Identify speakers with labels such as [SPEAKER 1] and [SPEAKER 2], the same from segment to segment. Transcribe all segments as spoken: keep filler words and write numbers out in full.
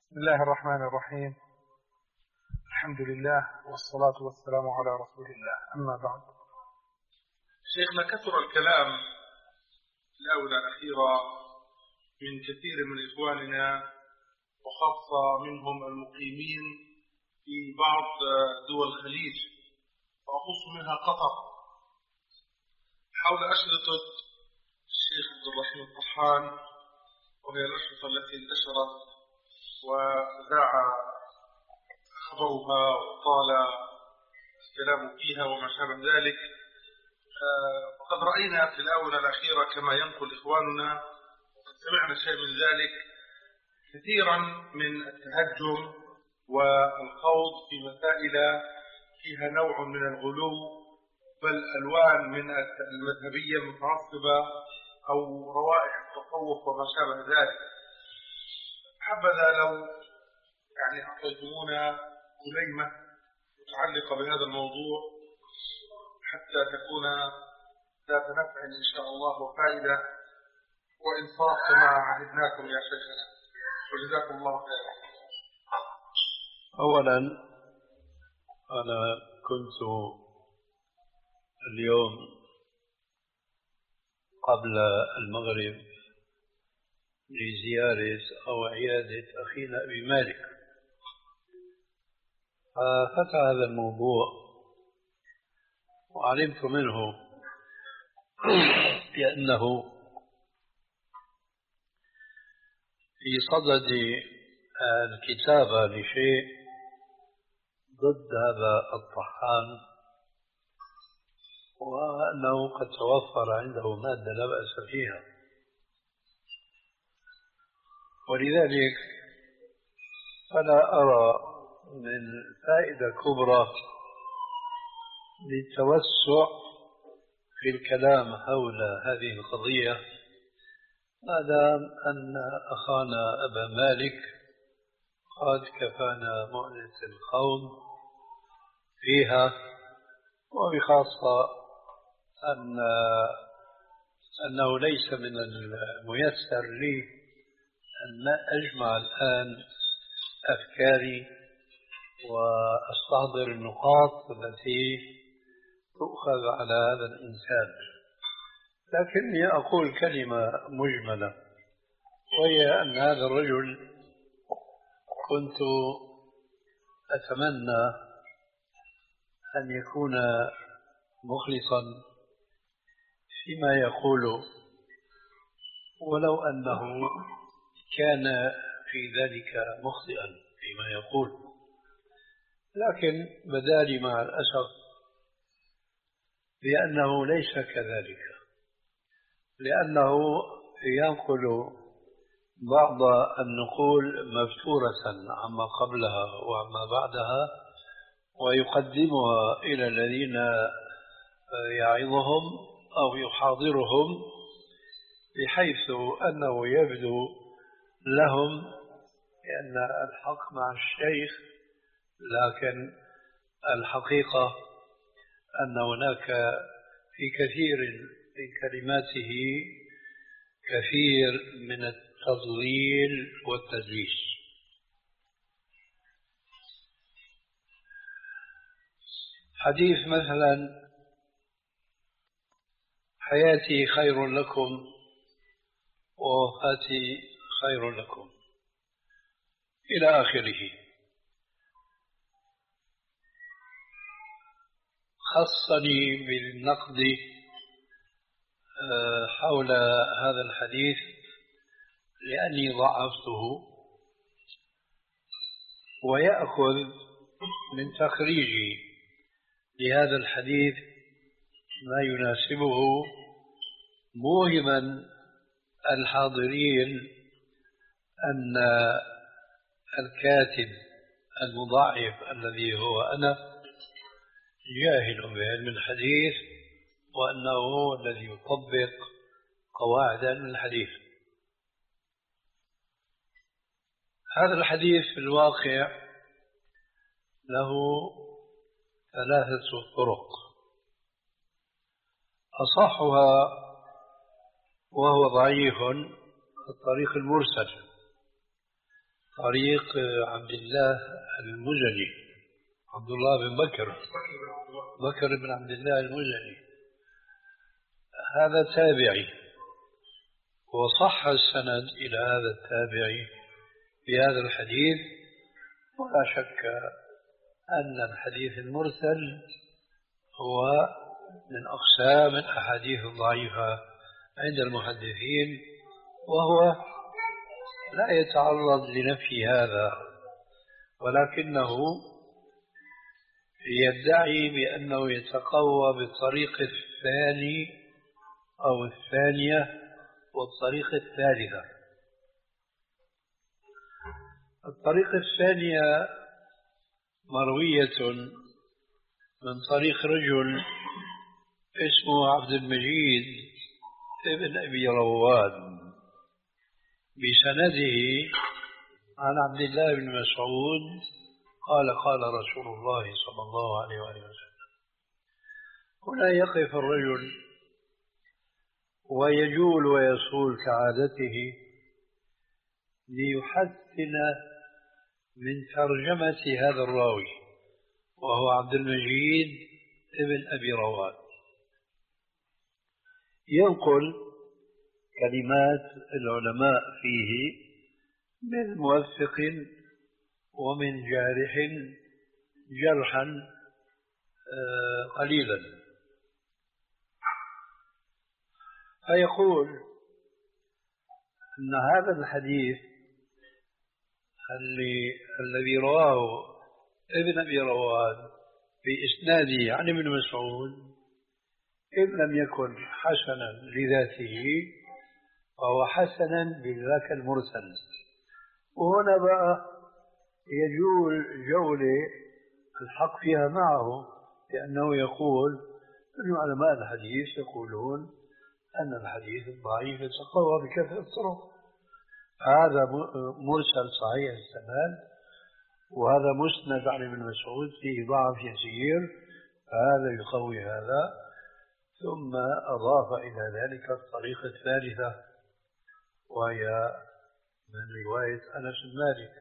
[SPEAKER 1] بسم الله الرحمن الرحيم. الحمد لله والصلاة والسلام على رسول الله، أما بعد.
[SPEAKER 2] شيخنا، كثر الكلام في الآونة الأخيرة من كثير من إخواننا وخاصة منهم المقيمين في بعض دول الخليج، وأخص منها قطر، حول أشرطة الشيخ عبد الرحيم الطحان، وهي الأشرطة التي انتشرت وذاع خبرها وطال الكلام فيها وما شابه ذلك. وقد رأينا في الآونة الأخيرة كما ينقل إخواننا، وقد سمعنا شيء من ذلك، كثيرا من التهجم والخوض في مسائل فيها نوع من الغلو، بل ألوان من المذهبية المتعصبة أو روائح التصوف وما شابه ذلك. حبذا لو يعني أعطيتمونا كلمة متعلقة بهذا الموضوع حتى تكون ذات نفع إن شاء الله وفائدة وإنصاف كما عهدناكم يا شيخنا، وجزاكم الله خيرا.
[SPEAKER 3] أولا أنا كنت اليوم قبل المغرب لزيارة أو عيادة أخينا أبي مالك، ففتح هذا الموضوع وعلمت منه بأنه في صدد الكتابة لشيء ضد هذا الطحان، وأنه قد توفر عنده مادة لا بأس فيها، ولذلك فلا أرى من فائدة كبرى للتوسع في الكلام حول هذه القضية، ما دام أن أخانا أبا مالك قد كفانا مؤنة الخوض فيها، وبخاصة أن أنه ليس من الميسر لي أن أجمع الآن أفكاري وأستحضر النقاط التي تؤخذ على هذا الإنسان، لكني أقول كلمة مجملة، وهي أن هذا الرجل كنت أتمنى أن يكون مخلصا فيما يقول، ولو أنه كان في ذلك مخطئا فيما يقول، لكن بدا لي مع الأسف بأنه ليس كذلك، لأنه ينقل بعض النقول مفتورة عما قبلها وعما بعدها، ويقدمها إلى الذين يعظهم أو يحاضرهم، بحيث أنه يبدو لهم بأن الحق مع الشيخ، لكن الحقيقة أن هناك في كثير من كلماته كثير من التضليل والتدليس. حديث مثلا حياتي خير لكم ووفاتي خير لكم إلى آخره، خصني بالنقد حول هذا الحديث لأني ضعفته، ويأخذ من تخريجي لهذا الحديث ما يناسبه، موهما الحاضرين أن الكاتب المضاعف الذي هو أنا جاهل بعلم الحديث، وأنه هو الذي يطبق قواعد علم الحديث. هذا الحديث في الواقع له ثلاثة طرق، أصحها وهو ضعيف الطريق المرسل، طريق عبد الله المزني، عبد الله بن بكر بكر بن عبد الله المزني، هذا تابعي، وصح السند إلى هذا التابعي في هذا الحديث. ولا شك أن الحديث المرسل هو من أقسام الأحاديث الضعيفة عند المحدثين، وهو لا يتعرض لنفي هذا، ولكنه يدعي بأنه يتقوى بالطريق الثاني أو الثانية والطريق الثالثة. الطريق الثانية مروية من طريق رجل اسمه عبد المجيد ابن أبي رواد بسنده عن عبد الله بن مسعود قال قال رسول الله صلى الله عليه وآله وسلم. هنا يقف الرجل ويجول ويصول كعادته ليحسن من ترجمة هذا الراوي، وهو عبد المجيد ابن أبي رواد. ينقل كلمات العلماء فيه من موثق ومن جارح جرحا قليلا، فيقول أن هذا الحديث اللي الذي رواه ابن أبي رواد في إسناده عن ابن مسعود إن لم يكن حسنا لذاته فهو حسنا بذاك المرسل. وهنا بقى يجول جولة الحق فيها معه، لأنه يقول أن علماء الحديث يقولون أن الحديث الضعيف يتقوى بكثرة الطرق. هذا مرسل صحيح السند، وهذا مسند عن ابن مسعود فيه ضعف يسير، فهذا يقوي هذا. ثم أضاف إلى ذلك الطريقة الثالثة وهي من رواية أنس بن مالك.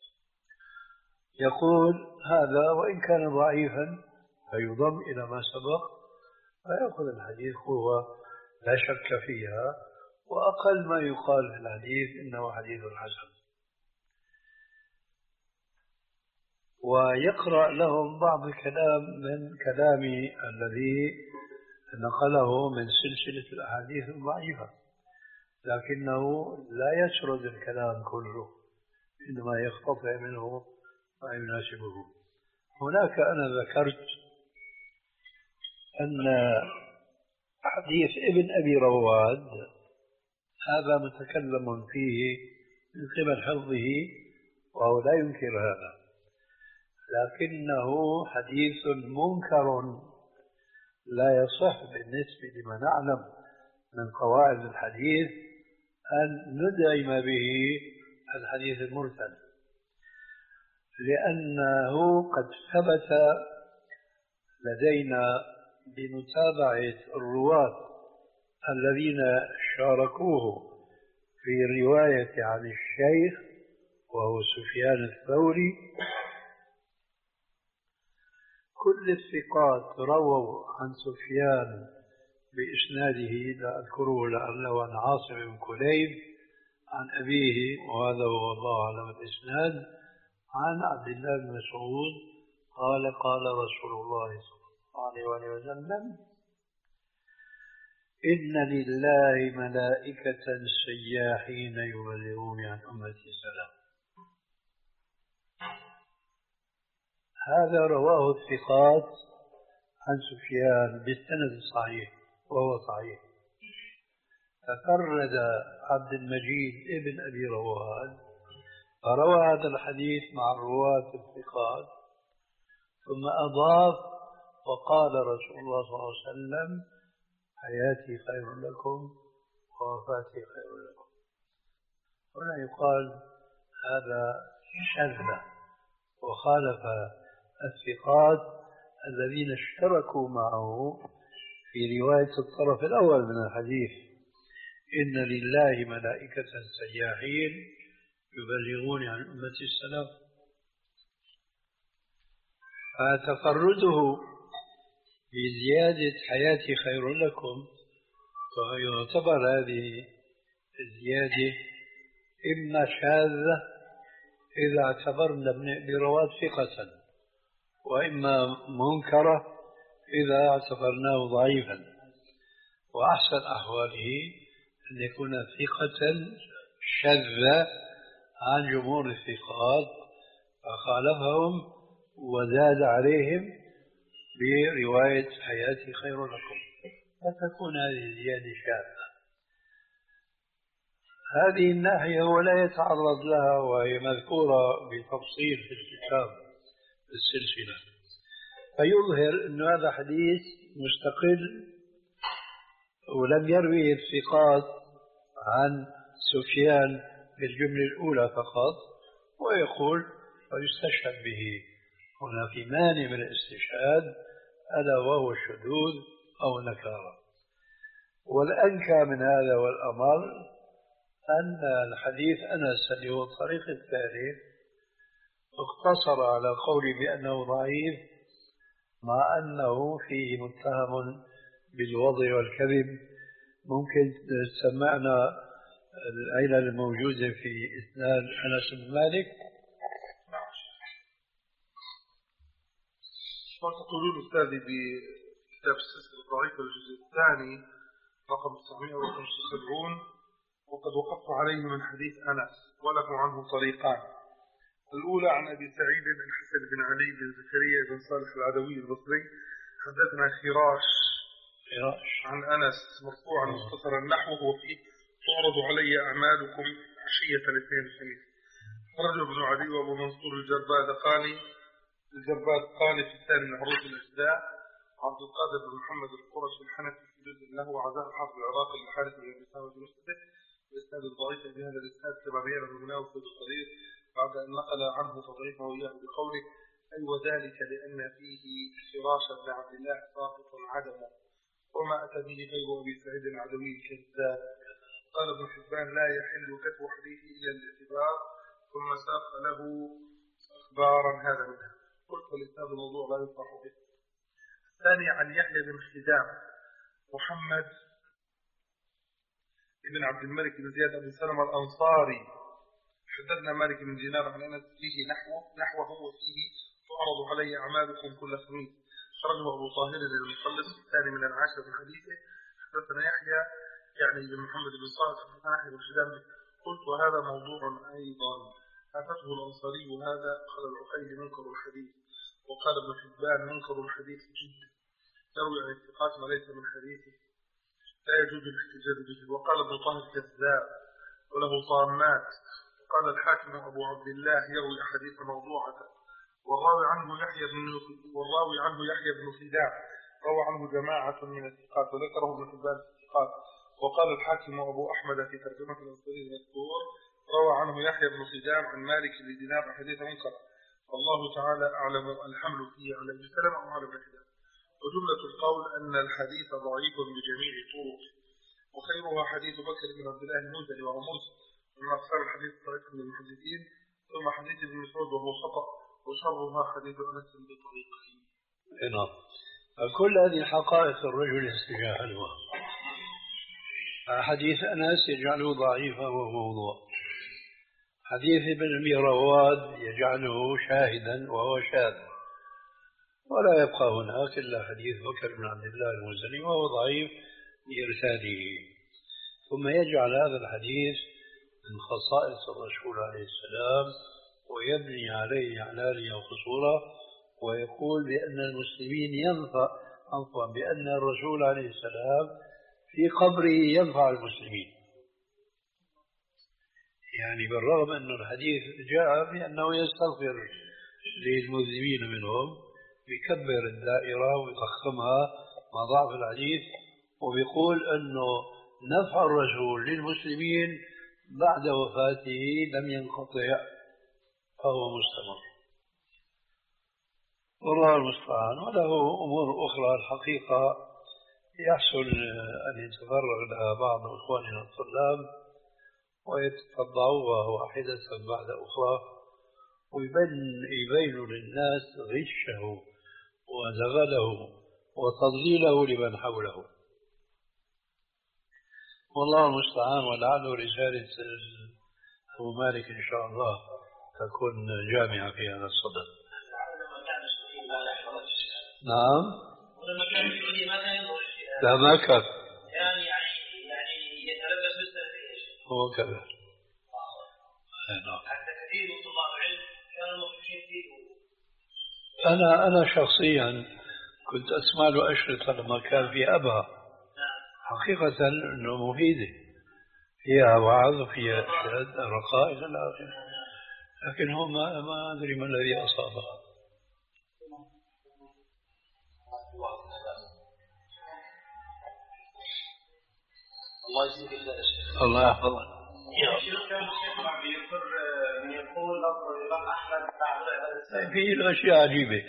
[SPEAKER 3] يقول هذا وإن كان ضعيفا فيضم إلى ما سبق، فيأخذ الحديث قوة لا شك فيها، وأقل ما يقال في الحديث إنه حديث حسن. ويقرأ لهم بعض الكلام من كلامي الذي نقله من سلسلة الأحاديث الضعيفة، لكنه لا يسرد الكلام كله، إنما يقتطع منه ما يناسبه. هناك أنا ذكرت أن حديث ابن أبي رواد هذا متكلم فيه من قبل حفظه، وهو لا ينكر هذا، لكنه حديث منكر لا يصح بالنسبة لما نعلم من قواعد الحديث أن ندعم به الحديث المرسل، لأنه قد ثبت لدينا بمتابعة الرواة الذين شاركوه في الرواية عن الشيخ وهو سفيان الثوري. كل الثقات رووا عن سفيان بإسناده لا أذكره لعله عن عاصم بن كليب عن أبيه، وهذا هو الله أعلم الإسناد، عن عبد الله بن مسعود قال قال رسول الله صلى الله عليه وسلم: إن لله ملائكة سياحين يبلغون عن أمتي السلام. هذا رواه الثقات عن سفيان بالسند الصحيح وهو صحيح. تفرد عبد المجيد ابن أبي رواد فروى هذا الحديث مع الرواة الثقات، ثم أضاف وقال رسول الله صلى الله عليه وسلم: حياتي خير لكم ووفاتي خير لكم. هنا يقال هذا شذ وخالف الثقات الذين اشتركوا معه في رواية الطرف الأول من الحديث: إن لله ملائكة سياحين يبلغون عن أمة السلام. فتفرده بزيادة حياتي خير لكم، فيعتبر هذه الزيادة إما شاذة إذا اعتبرنا برواة ثقة، وإما منكرة إذا اعتبرناه ضعيفا. وأحسن أحواله أن يكون ثقة شذ عن جمهور الثقات فخالفهم وزاد عليهم برواية حياتي خير لكم، فتكون هذه الزيادة شاذة. هذه الناحية هو لا يتعرض لها، وهي مذكورة بتفصيل في الكتاب السلسلة، فيظهر أن هذا حديث مستقل ولم يروي الثقات عن سفيان بالجملة الأولى فقط، ويقول ويستشهد به. هنا في مانع من الاستشهاد ألا وهو الشذوذ أو النكارة. والأنكى من هذا والأمر أن الحديث أنس اللي هو الطريق الثالث اقتصر على قولي بأنه ضعيف، مع أنه فيه متهم بالوضع والكذب. ممكن تسمعنا العلل الموجودة في إسناد أنس بن مالك؟
[SPEAKER 2] تقولون أستاذي بكتاب السلسلة الضعيفة الجزء الثاني رقم تسعمائة وخمسة وسبعين، وقد وقفت عليه من حديث أنس وله عنه طريقان. الأولى عن أبي سعيد الحسن بن علي بن زكريا بن صالح العدوي البصري حدثنا خراش عن أنس مرفوعا مختصرا نحوه وفيه تعرض علي أعمالكم عشية الاثنين الخميس. خرج ابن عدي وابو منصور الجرباد قاني الجرباد قاني في الثاني من عروض الأجزاء. عبد القادر بن محمد القرشي الحنفي في جزء له عزاء الحافظ العراقي الحارث بن أبي سامة المسلم الإسناد الضعيف بهذا الإسناد كما بين المناوي في القدير بعد أن نقل عنه تضعيفه إياه بقوله أي وذلك لأن فيه خراش بن عبد الله ساقط عدمه وما أتى به غير أبي سعيد العدوي كذاب. قال ابن حبان لا يحل كتب حديثه إلى الاعتبار، ثم ساق له أخبارا هذا منها. قلت والإسناد الموضوع لا يصح به. الثاني عن يحيى بن خدام محمد ابن عبد الملك بن زياد بن سلمة الأنصاري حدثنا مالك بن دينار عن أنس فيه نحوه نحوه وفيه تعرض علي أعمالكم كل خميس. خرجه أبو طاهر المخلص الثاني من العاشر من حديثه. حدثنا يحيى يعني بن محمد بن صالح بن يحيى بن خدام. قلت وهذا موضوع أيضا أتته الأنصاري هذا. قال العقيلي منكر الحديث، وقال ابن حبان منكر الحديث جدا يروي عن الثقات ما ليس من حديثه لا يجوز الاحتجاج به. وقال ابن طاهر كذاب وله طامات. وقال الحاكم أبو عبد الله يروي أحاديث موضوعة. والراوي عنه يحيى بن والراوي عنه يحيى بن خدام روى عنه جماعة من الثقات وذكره ابن حبان في الثقات. وقال الحاكم أبو أحمد في ترجمة الأنصاري المذكور روى عنه يحيى بن خدام عن مالك بن دينار حديث منكر. والله تعالى أعلم الحمل فيه على ابن سلمة أو على ابن حدام. وجملة القول أن الحديث ضعيف بجميع طرقه، وخيرها حديث بكر بن عبد الله المنذري وهو مرسل من أقسام الحديث طريق من المحدثين، ثم حديث ابن مسعود وهو خطأ، وشرها حديث أنس بطريقين.
[SPEAKER 3] نعم. كل هذه حقائق الرجل يستجاهلها. حديث أنس يجعله ضعيفا وموضوع، حديث ابن أبي رواد يجعله شاهدا وهو شاذ، ولا يبقى هناك إلا حديث بكر بن عبد الله المزني وهو ضعيف لإرساله. ثم يجعل هذا الحديث من خصائص الرسول عليه السلام ويبني عليه علالية وقصورا، ويقول بأن المسلمين ينفع عفوا بأن الرسول عليه السلام في قبره ينفع المسلمين. يعني بالرغم أن الحديث جاء بأنه يستغفر للمذنبين منهم، يكبر الدائرة ويضخمها مع ضعف الحديث، وبيقول أنه نفع الرسول للمسلمين بعد وفاته لم ينقطع فهو مستمر. والله المستعان. وله أمور أخرى الحقيقة يحسن أن يتفرغ لها بعض إخواننا الطلاب، ويتطبعوها واحدة بعد أخرى، ويبين يبين للناس غشه وزغله وتضليله لمن حوله. والله المستعان، ولعل رسالة أبو مالك إن شاء الله تكون جامعة في هذا الصدد. نعم. لا ما كان. يعني يعني يتلبس بالسلفية. هو كذا. نعم. حتى كثير من طلاب العلم كانوا مخشين فيه. أنا أنا شخصيا كنت أسمع له أشرطة لما كان في أبها. حقيقة أنه مفيدة، فيها وعظ فيها إرشاد رقائق إلى آخره، لكن هو ما ما أدري ما الذي أصابه. الله يجزيك الشيخ. الله يحفظك. في الأشياء عجيبة.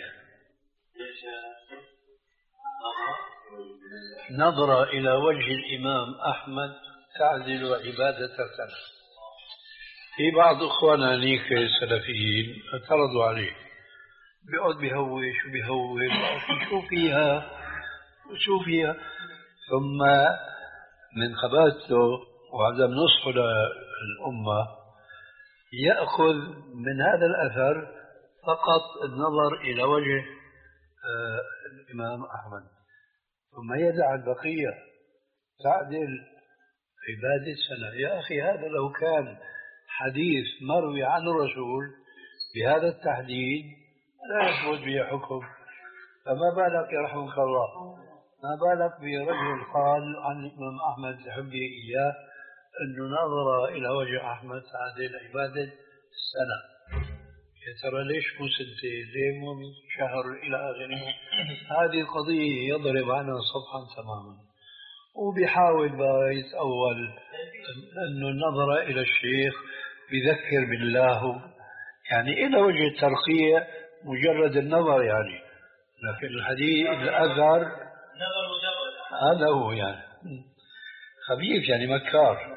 [SPEAKER 3] نظرة إلى وجه الإمام أحمد تعدل عبادة سنة. في بعض إخواننا هنيك السلفيين اعترضوا عليه، بيقعد بيهوش وبيهول شو فيها وشو فيها، ثم من خباثته وعدم نصحه للأمة يأخذ من هذا الأثر فقط النظر إلى وجه آه الإمام أحمد، ثم يدع البقية تعدل عبادة سنة. يا أخي هذا لو كان حديث مروي عن الرسول بهذا التحديد لا يثبت به حكم، فما بالك يرحمك الله، ما بالك برجل قال عن الإمام أحمد لحبه إياه أنه نظر إلى وجه أحمد تعدل عبادة سنة. يا ترى ليش مو سنتين؟ ليه مو شهر إلى آخره؟ هذه القضية يضرب عنها صفحا تماما، وبيحاول بقى يتأول أنه النظر إلى الشيخ بذكر بالله، يعني إلى وجه الترقية مجرد النظر يعني، لكن الحديث الأثر نظر مجرد هذا هو يعني خبيث يعني مكار.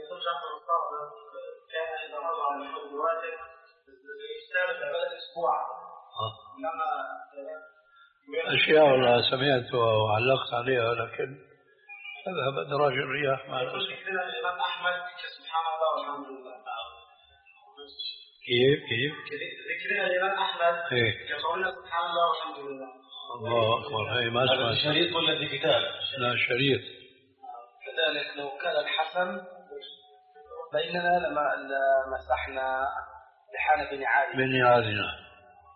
[SPEAKER 3] أشياء والله سمعتها وعلقت عليها لكن أذهب أدراج الرياح مع الأسف. الإمام أحمد سبحان الله والحمد لله. كيف كيف؟ ذكرنا الإمام أحمد كقولنا سبحان الله والحمد لله. الله أكبر. هي ما اسمها شريط ولا في كتاب؟ لا شريط. كذلك لو كان الحسن بيننا لما مسحنا لحان بنعالنا بنعالنا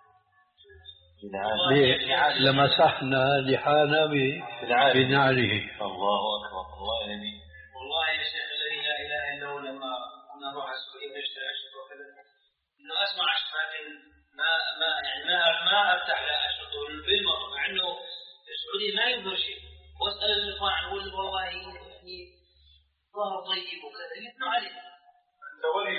[SPEAKER 3] لمسحنا لحانا بنعله. الله أكبر. الله يهديك. والله يا شيخ الذي لا إله إلا هو لما كنا نروح على السعودية نشتري أشرطة وكذا إنه أسمع أشرطة لكن ما ما يعني ما ما أفتح له أشرطة بالمرة، مع إنه السعودية ما ينظر شيء، وأسأل الإخوان عنه والله يعني ظهر طيب وكذا يثنوا عليه. أنت ولي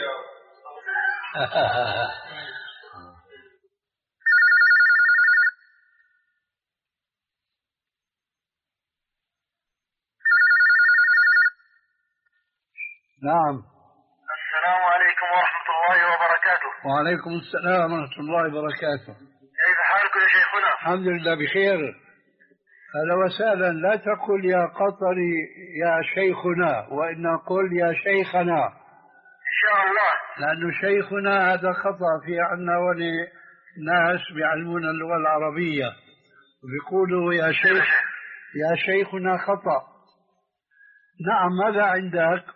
[SPEAKER 3] نعم.
[SPEAKER 4] السلام عليكم ورحمة الله وبركاته.
[SPEAKER 3] وعليكم السلام ورحمة الله وبركاته.
[SPEAKER 4] كيف حالكم يا شيخنا؟
[SPEAKER 3] الحمد لله بخير. أهلا وسهلا. لا تقل يا قطري يا شيخنا، وإن قل يا شيخنا
[SPEAKER 4] إن شاء الله،
[SPEAKER 3] لأنه شيخنا هذا خطأ في عنا وناس بيعلمون اللغة العربية وبيقولوا يا شيخ يا شيخنا خطأ. نعم. ماذا عندك؟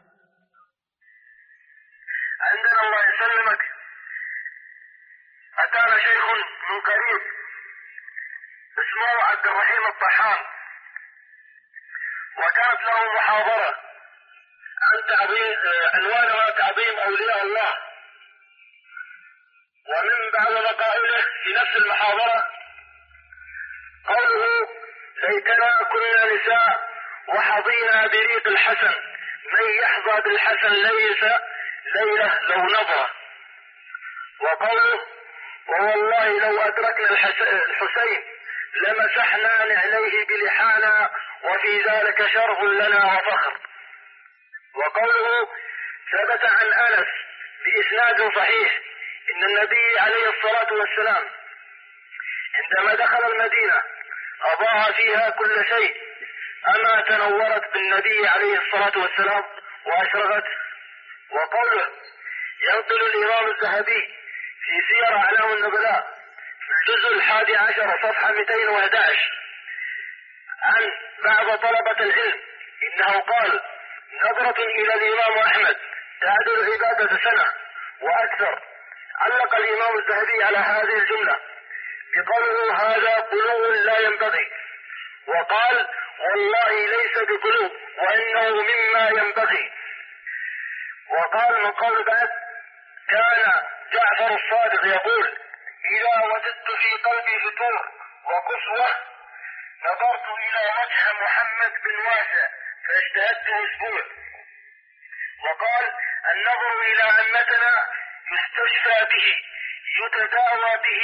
[SPEAKER 4] عندنا الله يسلمك أتانا شيخ من قريب اسمه عبد الرحيم الطحان، وكانت له محاضرة عن تعظيم عنوانها تعظيم أولياء الله، ومن بعض مقائله في نفس المحاضرة قوله ليتنا كنا نساء وحظينا بريق الحسن، من يحظى بالحسن ليس ليلة لو نظر. وقوله ووالله لو أدركنا الحسين لمسحنا نعليه بلحانا وفي ذلك شرف لنا وفخر. وقوله ثبت عن أنس بإسناد صحيح إن النبي عليه الصلاة والسلام عندما دخل المدينة أضاء فيها كل شيء، أما تنورت بالنبي عليه الصلاة والسلام وأشرقت. وقوله ينقل الإمام الذهبي في سير أعلام النبلاء في الجزء الحادي عشر صفحة مئتين وأحد عشر عن بعض طلبة العلم إنه قال نظرة إلى الإمام أحمد تعدل عبادة سنة وأكثر. علق الإمام الذهبي على هذه الجملة بقوله هذا قلوب لا ينبغي، وقال والله ليس بقلوب وإنه مما ينبغي. وقال من قول بعد كان جعفر الصادق يقول إذا وجدت في قلبي فتور وقسوة نظرت إلى وجه محمد بن واسع فاجتهدت أسبوع. وقال النظر إلى عمتنا يستشفى به يتداوى به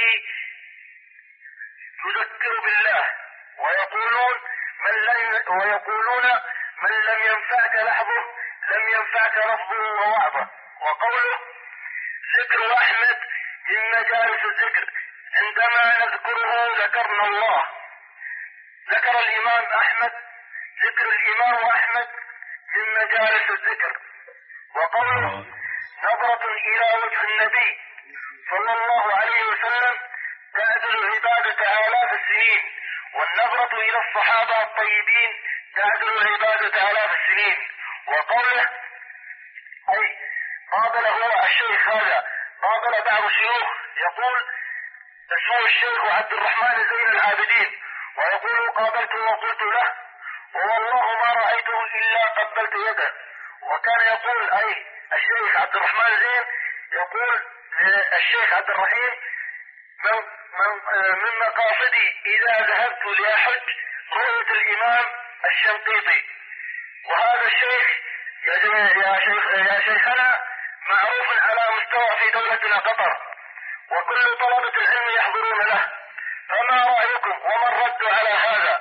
[SPEAKER 4] يذكر بالله، ويقولون من لم ويقولون من لم ينفعك لحظه لم ينفعك لفظه ووعظه. وقوله ذكر أحمد من مجالس الذكر عندما نذكره ذكرنا الله. ذكر الإمام أحمد ذكر الإمام أحمد من مجالس الذكر. وقوله نظرة إلى وجه النبي صلى الله عليه وسلم تعدل عبادة آلاف السنين، والنظرة إلى الصحابة الطيبين تعدل عبادة آلاف السنين. وقوله أي قابل هو الشيخ هذا قابل بعض الشيوخ يقول اسمه الشيخ عبد الرحمن زين العابدين، ويقول قابلته وقلت له والله ما رأيته إلا قبلت يده. وكان يقول أي الشيخ عبد الرحمن زين يقول الشيخ عبد الرحيم من, من, من مقاصدي إذا ذهبت لأحج رؤية الإمام الشنقيطي. وهذا الشيخ يا شيخ يا شيخنا معروف على مستوى في دولتنا قطر، وكل طلبة العلم يحضرون له، فما رأيكم وما الرد على هذا؟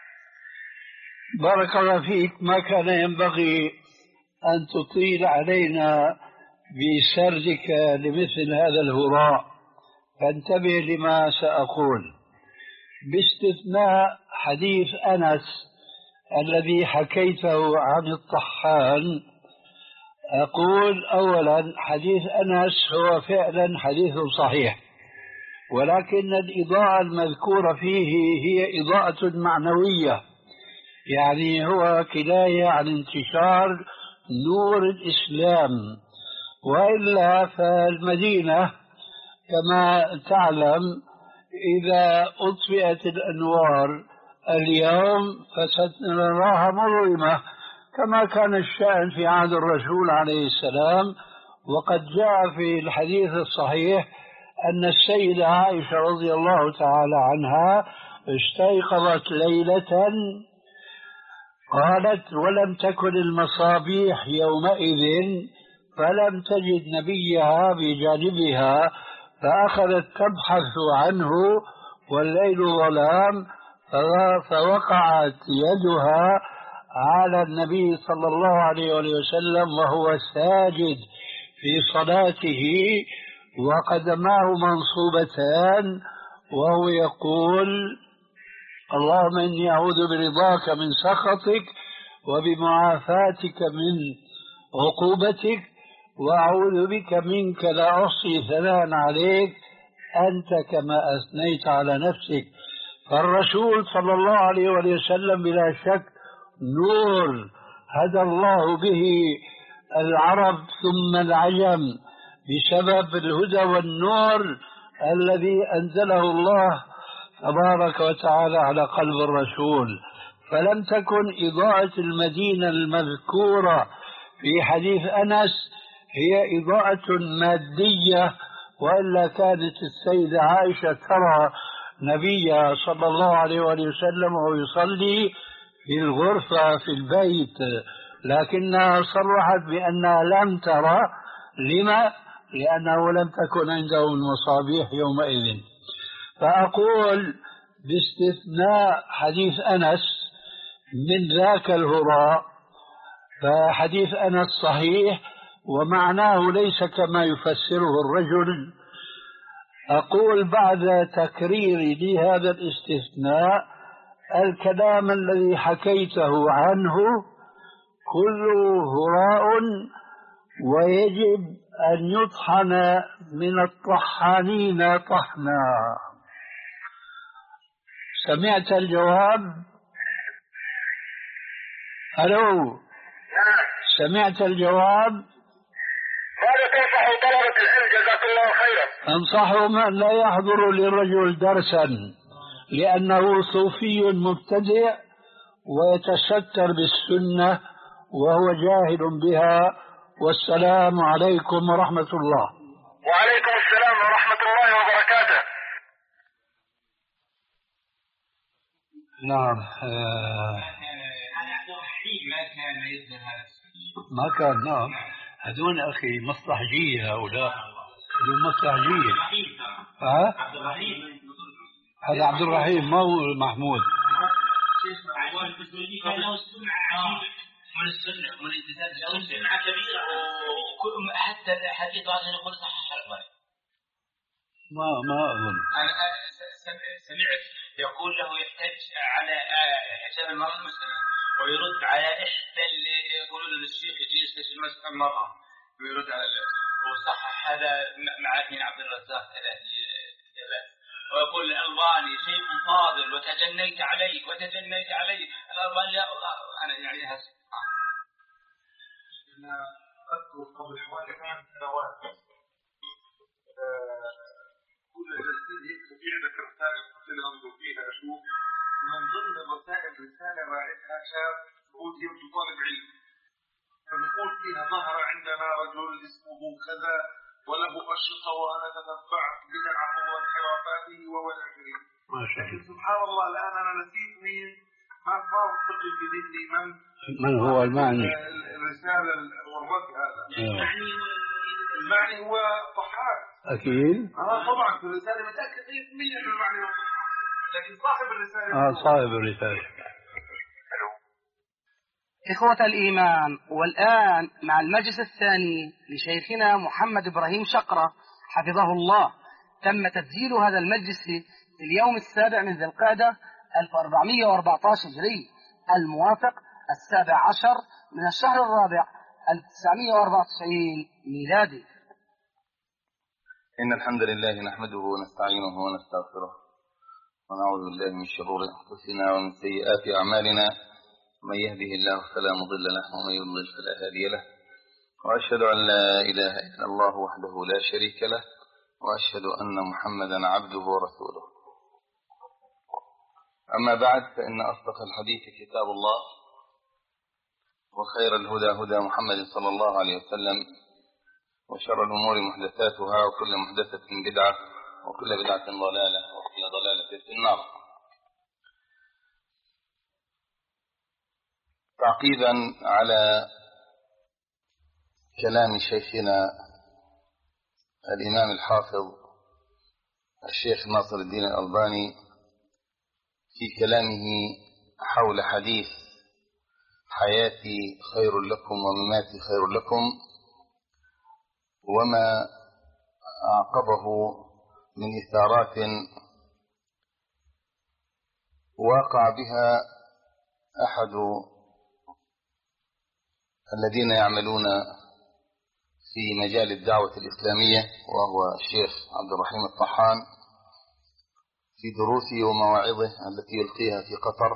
[SPEAKER 3] بارك الله فيك. ما كان ينبغي أن تطيل علينا بسردك لمثل هذا الهراء، فانتبه لما سأقول باستثناء حديث أنس الذي حكيته عن الطحان. أقول أولا حديث أنس هو فعلا حديث صحيح، ولكن الإضاءة المذكورة فيه هي إضاءة معنوية، يعني هو كناية عن انتشار نور الإسلام. وإلا فالمدينة كما تعلم إذا أطفئت الأنوار اليوم فستراها مظلمة كما كان الشأن في عهد الرسول عليه السلام. وقد جاء في الحديث الصحيح أن السيدة عائشة رضي الله تعالى عنها استيقظت ليلة قالت ولم تكن المصابيح يومئذ فلم تجد نبيها بجانبها، فأخذت تبحث عنه والليل ظلام، فوقعت يدها على النبي صلى الله عليه وسلم وهو ساجد في صلاته وقدماه منصوبتان، وهو يقول اللهم إني أعوذ برضاك من سخطك وبمعافاتك من عقوبتك وأعوذ بك منك لا أحصي ثناء عليك أنت كما أثنيت على نفسك. فالرسول صلى الله عليه وسلم بلا شك نور هدى الله به العرب ثم العجم بسبب الهدى والنور الذي أنزله الله تبارك وتعالى على قلب الرسول. فلم تكن إضاءة المدينة المذكورة في حديث أنس هي إضاءة مادية، وإلا كانت السيدة عائشة ترى نبيها صلى الله عليه وسلم ويصلي في الغرفة في البيت، لكنها صرحت بأنها لم ترى. لما؟ لأنه لم تكن عنده المصابيح يومئذ. فأقول باستثناء حديث أنس من ذاك الهراء، فحديث أنس صحيح ومعناه ليس كما يفسره الرجل. أقول بعد تكريري لهذا الاستثناء الكلام الذي حكيته عنه كله هراء، ويجب أن يطحن من الطحانين طحنا. سمعت الجواب؟ ألو، سمعت الجواب؟
[SPEAKER 4] ماذا تنصح طلبة العلم جزاك الله خيرا؟
[SPEAKER 3] أنصحهم أن لا يحضروا للرجل درسا، لأنه صوفي مبتدع ويتستر بالسنة وهو جاهل بها. والسلام عليكم ورحمة الله.
[SPEAKER 4] وعليكم السلام ورحمة الله وبركاته.
[SPEAKER 3] نعم. آه ما كان. نعم، هذول أخي مصلحجية، هؤلاء هذول مصلحجية. ها؟ هذا عبد الرحيم ما هو محمود.
[SPEAKER 5] من السنة ومن الالتزام بالسنة كبيرة، حتى الحديث هذا يقول صحح الألباني.
[SPEAKER 3] ما ما أظن.
[SPEAKER 5] أنا سمعت يقول له يحتج على حجاب المرأة المسلمة ويرد على إحدى اللي يقولون للشيخ يجي يستشهد مسألة المرأة ويرد على ال... وصحح هذا مع ابن عبد الرزاق كذا ويقول الألباني شيخ فاضل وتجنيت عليك وتجنيت عليك. الألباني أنا يعني هسه
[SPEAKER 2] أنا أذكر قبل حوالي ثمان سنوات كل جلسين يكتب في عندك رسائل كنت أنظر فيها أشوف من ضمن الرسائل رسالة رائعة شاب سعودي يبدو طالب علم، فنقول فيها ظهر عندنا رجل اسمه كذا وله أشرطة وأنا تتبعت بدعه وانحرافاته وإلى آخره. لكن سبحان الله الآن أنا نسيت مين، ما ما وصلت في ذهني من
[SPEAKER 3] من هو المعني
[SPEAKER 2] الرسالة والرد هذا. المعني هو طحان
[SPEAKER 3] أكيد.
[SPEAKER 2] آه طبعا في الرسالة متأكد مية بالمية من المعني هو طحان، لكن صاحب الرسالة
[SPEAKER 3] آه صاحب الرسالة.
[SPEAKER 6] إخوة الإيمان، والآن مع المجلس الثاني لشيخنا محمد إبراهيم شقرة حفظه الله. تم تسجيل هذا المجلس في اليوم السابع من ذي القعدة ألف وأربعمائة وأربعة عشر هجري، الموافق السابع عشر من الشهر الرابع ألف وتسعمائة وأربعة وتسعين ميلادي.
[SPEAKER 7] إن الحمد لله نحمده ونستعينه ونستغفره ونعوذ بالله من شرور أنفسنا ومن سيئات أعمالنا، من يهده الله فلا مضل له ومن يضلل فلا هادي له، وأشهد أن لا إله إلا الله وحده لا شريك له، وأشهد أن محمدا عبده ورسوله. أما بعد، فإن أصدق الحديث كتاب الله، وخير الهدى هدى محمد صلى الله عليه وسلم، وشر الأمور محدثاتها، وكل محدثة بدعة، وكل بدعة ضلالة، وكل ضلالة في النار. تعقيبا على كلام شيخنا الإمام الحافظ الشيخ ناصر الدين الألباني في كلامه حول حديث حياتي خير لكم ومماتي خير لكم، وما أعقبه من إثارات واقع بها أحد الذين يعملون في مجال الدعوة الإسلامية، وهو الشيخ عبد الرحيم الطحان، في دروسه ومواعظه التي يلقيها في قطر،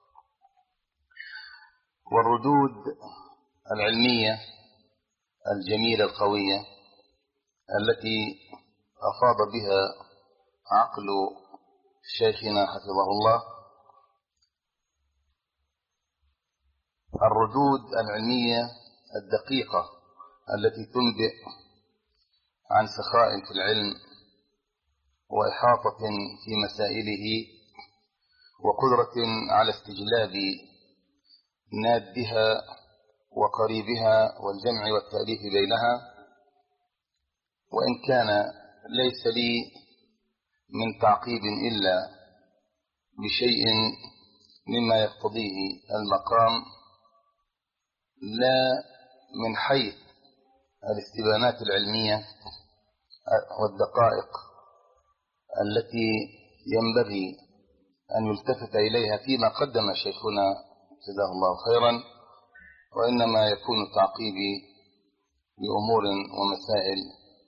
[SPEAKER 7] والردود العلمية الجميلة القوية التي أفاض بها عقل شيخنا حفظه الله، الردود العلمية الدقيقة التي تنبئ عن سخاء في العلم وإحاطة في مسائله وقدرة على استجلاب نادها وقريبها والجمع والتأليف بينها. وإن كان ليس لي من تعقيب إلا بشيء مما يقتضيه المقام، لا من حيث الاستبانات العلمية والدقائق التي ينبغي أن يلتفت إليها فيما قدم شيخنا جزاه الله خيرا، وإنما يكون تعقيبي بأمور ومسائل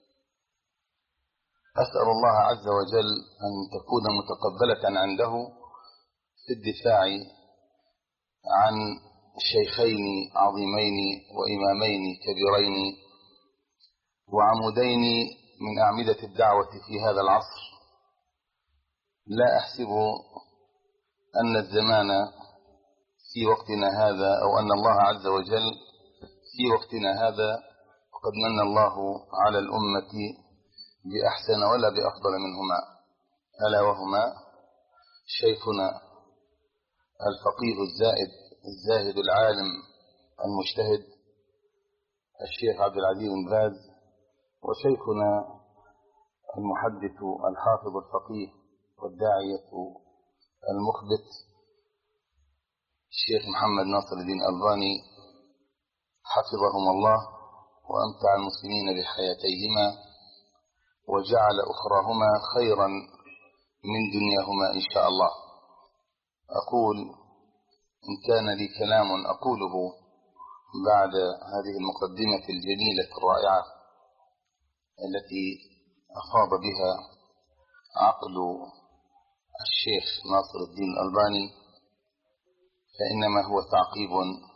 [SPEAKER 7] أسأل الله عز وجل أن تكون متقبلة عنده في الدفاع عن شيخين عظيمين وإمامين كبيرين وعمودين من أعمدة الدعوة في هذا العصر. لا أحسب أن الزمان في وقتنا هذا أو أن الله عز وجل في وقتنا هذا قد من الله على الأمة بأحسن ولا بأفضل منهما، ألا وهما شيخنا الفقيه الزائد الزاهد العالم المجتهد الشيخ عبد العزيز بن باز، وشيخنا المحدث الحافظ الفقيه والداعية المخبت الشيخ محمد ناصر الدين الألباني حفظهم الله وأمتع المسلمين بحياتيهما وجعل أخراهما خيرا من دنياهما إن شاء الله. أقول إن كان لي كلام أقوله بعد هذه المقدمة الجميلة الرائعة التي أفاض بها عقل الشيخ ناصر الدين الألباني، فإنما هو تعقيب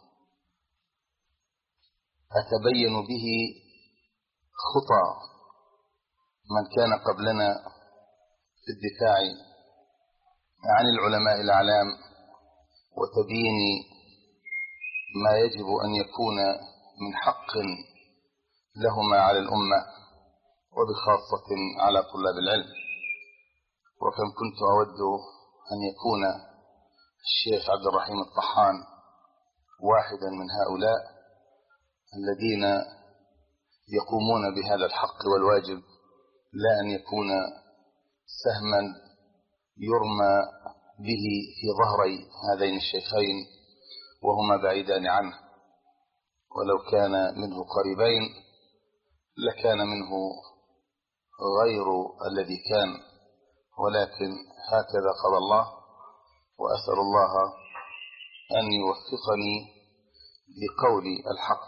[SPEAKER 7] أتبين به خطى من كان قبلنا في الدفاع عن العلماء الأعلام وتبيين ما يجب أن يكون من حق لهما على الأمة وبخاصة على طلاب العلم. وكم كنت أود أن يكون الشيخ عبد الرحيم الطحان واحدا من هؤلاء الذين يقومون بهذا الحق والواجب، لا أن يكون سهما يرمى به في ظهري هذين الشيخين وهما بعيدان عنه، ولو كان منه قريبين لكان منه غير الذي كان، ولكن هكذا قضى الله. وأسأل الله أن يوفقني بقول الحق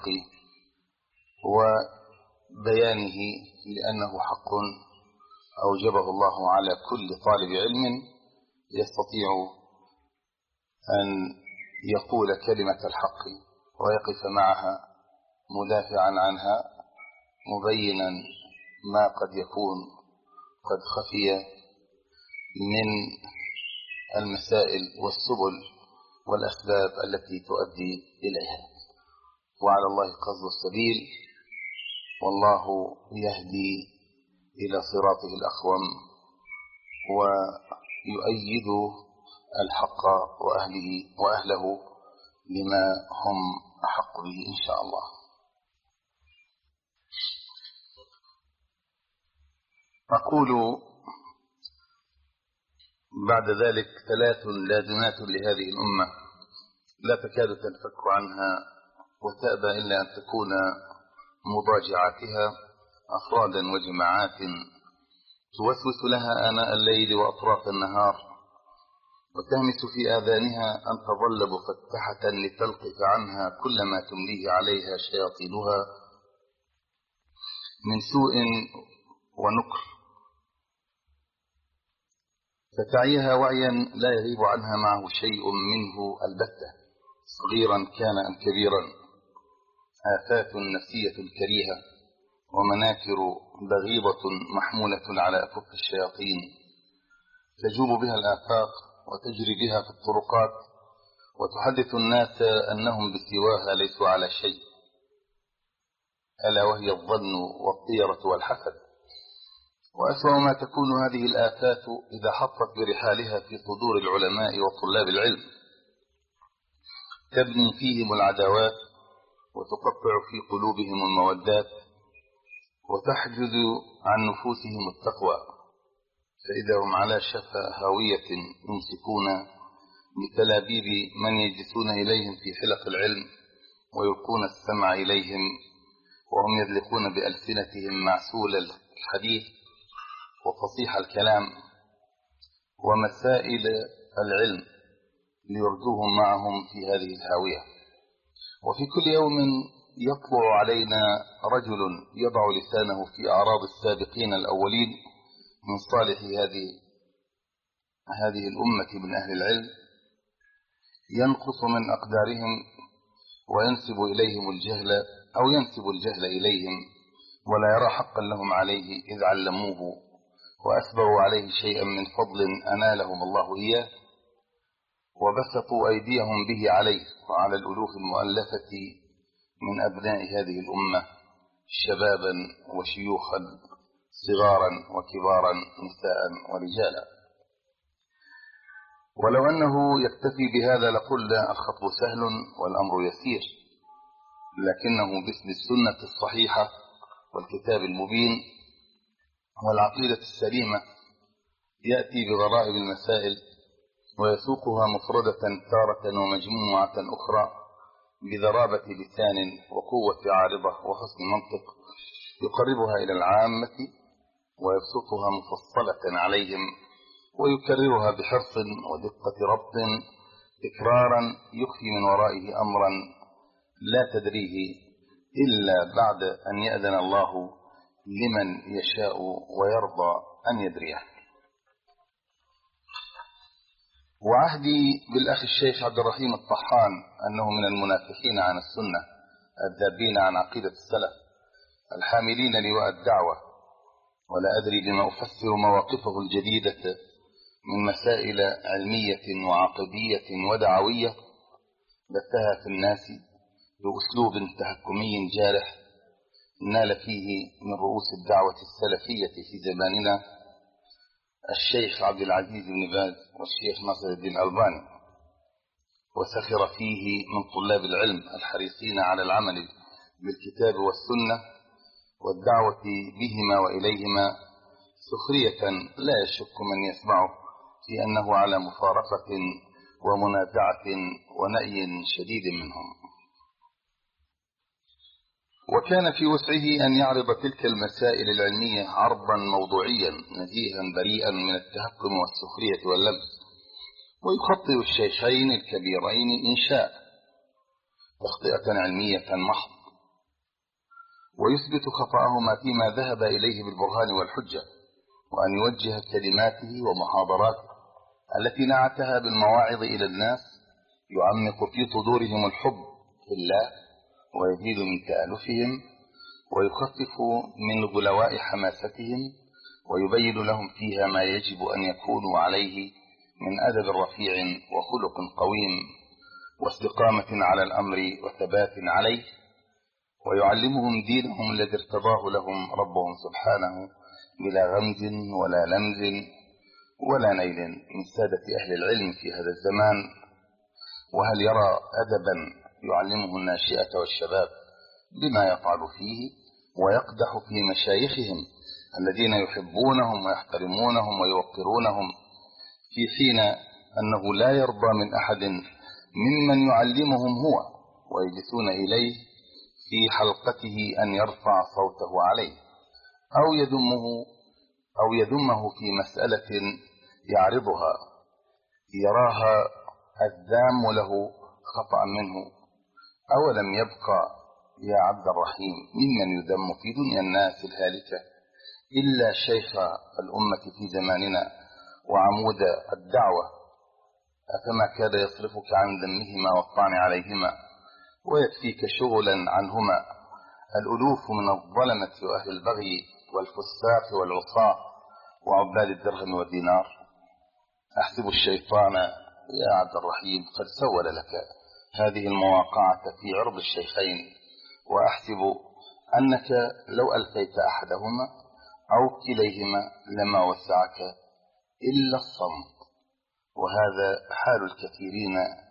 [SPEAKER 7] وبيانه، لأنه حق أوجبه الله على كل طالب علم يستطيع أن يقول كلمة الحق ويقف معها مدافعا عنها مبينا ما قد يكون قد خفي من المسائل والسبل والأسباب التي تؤدي إليها. وعلى الله قصد السبيل، والله يهدي إلى صراطه الأقوم ويؤيد الحق وأهله وأهله لما هم أحق به إن شاء الله. أقول بعد ذلك ثلاث لازمات لهذه الأمة لا تكاد تنفك عنها وتأبى إلا أن تكون مضاجعاتها أفرادا وجماعات توسوس لها آناء الليل وأطراف النهار، وتهمس في آذانها أن تظل مفتحة لتلقف عنها كل ما تمليه عليها شياطينها من سوء ونكر، فتعيها وعيا لا يغيب عنها معه شيء منه البتة صغيرا كان أم كبيرا، آفات نفسية كريهة ومناكر بغيضة محمولة على أكف الشياطين تجوب بها الآفاق وتجري بها في الطرقات وتحدث الناس أنهم بسواها ليسوا على شيء، ألا وهي الظن والطيرة والحسد. وأسوأ ما تكون هذه الآفات إذا حطت برحالها في صدور العلماء وطلاب العلم، تبني فيهم العداوات وتقطع في قلوبهم المودات وتحجز عن نفوسهم التقوى، فإذا هم على شفا هاوية يمسكون بتلابيب من يجلسون إليهم في حلق العلم ويلقون السمع إليهم وهم يدلقون بألسنتهم معسول الحديث وفصيح الكلام ومسائل العلم ليردوهم معهم في هذه الهاوية. وفي كل يوم يطلع علينا رجل يضع لسانه في أعراض السابقين الأولين من صالح هذه هذه الأمة من أهل العلم، ينقص من أقدارهم وينسب إليهم الجهل أو ينسب الجهل إليهم ولا يرى حقا لهم عليه إذ علموه وأسبغوا عليه شيئا من فضل أنالهم الله إياه وبسطوا أيديهم به عليه وعلى الألوف المؤلفة من أبناء هذه الأمة شبابا وشيوخا صغارا وكبارا نساء ورجالا. ولو أنه يكتفي بهذا لقلنا الخطب سهل والأمر يسير، لكنه باسم السنة الصحيحة والكتاب المبين والعقيدة السليمة يأتي بغرائب المسائل ويسوقها مفردة تارة ومجموعة أخرى بذرابة لسان وقوة عارضة وحسن منطق يقربها إلى العامة ويبسطها مفصلة عليهم ويكررها بحرص ودقة ربط تكرارا يخفي من ورائه أمرا لا تدريه إلا بعد أن يأذن الله لمن يشاء ويرضى أن يدريه. وعهدي بالأخ الشيخ عبد الرحيم الطحان أنه من المنافحين عن السنة الذابين عن عقيدة السلف الحاملين لواء الدعوة، ولا أدري بما أفسر مواقفه الجديدة من مسائل علمية وعقدية ودعوية بثها في الناس بأسلوب تهكمي جارح نال فيه من رؤوس الدعوة السلفية في زماننا الشيخ عبد العزيز بن باز والشيخ ناصر الدين الألباني، وسخر فيه من طلاب العلم الحريصين على العمل بالكتاب والسنة والدعوة بهما وإليهما سخرية لا يشك من يسمعه في أنه على مفارقة ومنازعة ونأي شديد منهم. وكان في وسعه أن يعرض تلك المسائل العلمية عرضا موضوعيا نزيها بريئا من التهكم والسخرية واللبس، ويخطئ الشيخين الكبيرين إن شاء تخطئة علمية محض، ويثبت خطأهما فيما ذهب إليه بالبرهان والحجة، وأن يوجه كلماته ومحاضراته التي نعتها بالمواعظ إلى الناس يعمق في صدورهم الحب في الله ويزيد من تألفهم ويخفف من غلواء حماستهم ويبين لهم فيها ما يجب أن يكونوا عليه من أدب رفيع وخلق قويم واستقامة على الأمر وثبات عليه، ويعلمهم دينهم الذي ارتضاه لهم ربهم سبحانه بلا غمز ولا لمز ولا نيل من سادة أهل العلم في هذا الزمان. وهل يرى أدبا يعلمه الناشئة والشباب بما يفعل فيه ويقدح في مشايخهم الذين يحبونهم ويحترمونهم ويوقرونهم، في حين أنه لا يرضى من أحد ممن يعلمهم هو ويجلسون إليه في حلقته أن يرفع صوته عليه أو يذمه أو يذمه في مسألة يعرضها يراها الذام له خطأ منه. أولم يبقى يا عبد الرحيم ممن يذم في دنيا الناس الهالكة إلا شيخ الأمة في زماننا وعمود الدعوة، أفما كاد يصرفك عن ذمهما والطعن عليهما ويكفيك شغلا عنهما الألوف من الظلمة وأهل البغي والفساق والعصاة وعباد الدرهم والدينار؟ أحسب الشيطان يا عبد الرحيم قد سول لك هذه المواقعة في عرض الشيخين، وأحسب أنك لو ألقيت أحدهما أو كليهما لما وسعك إلا الصمت، وهذا حال الكثيرين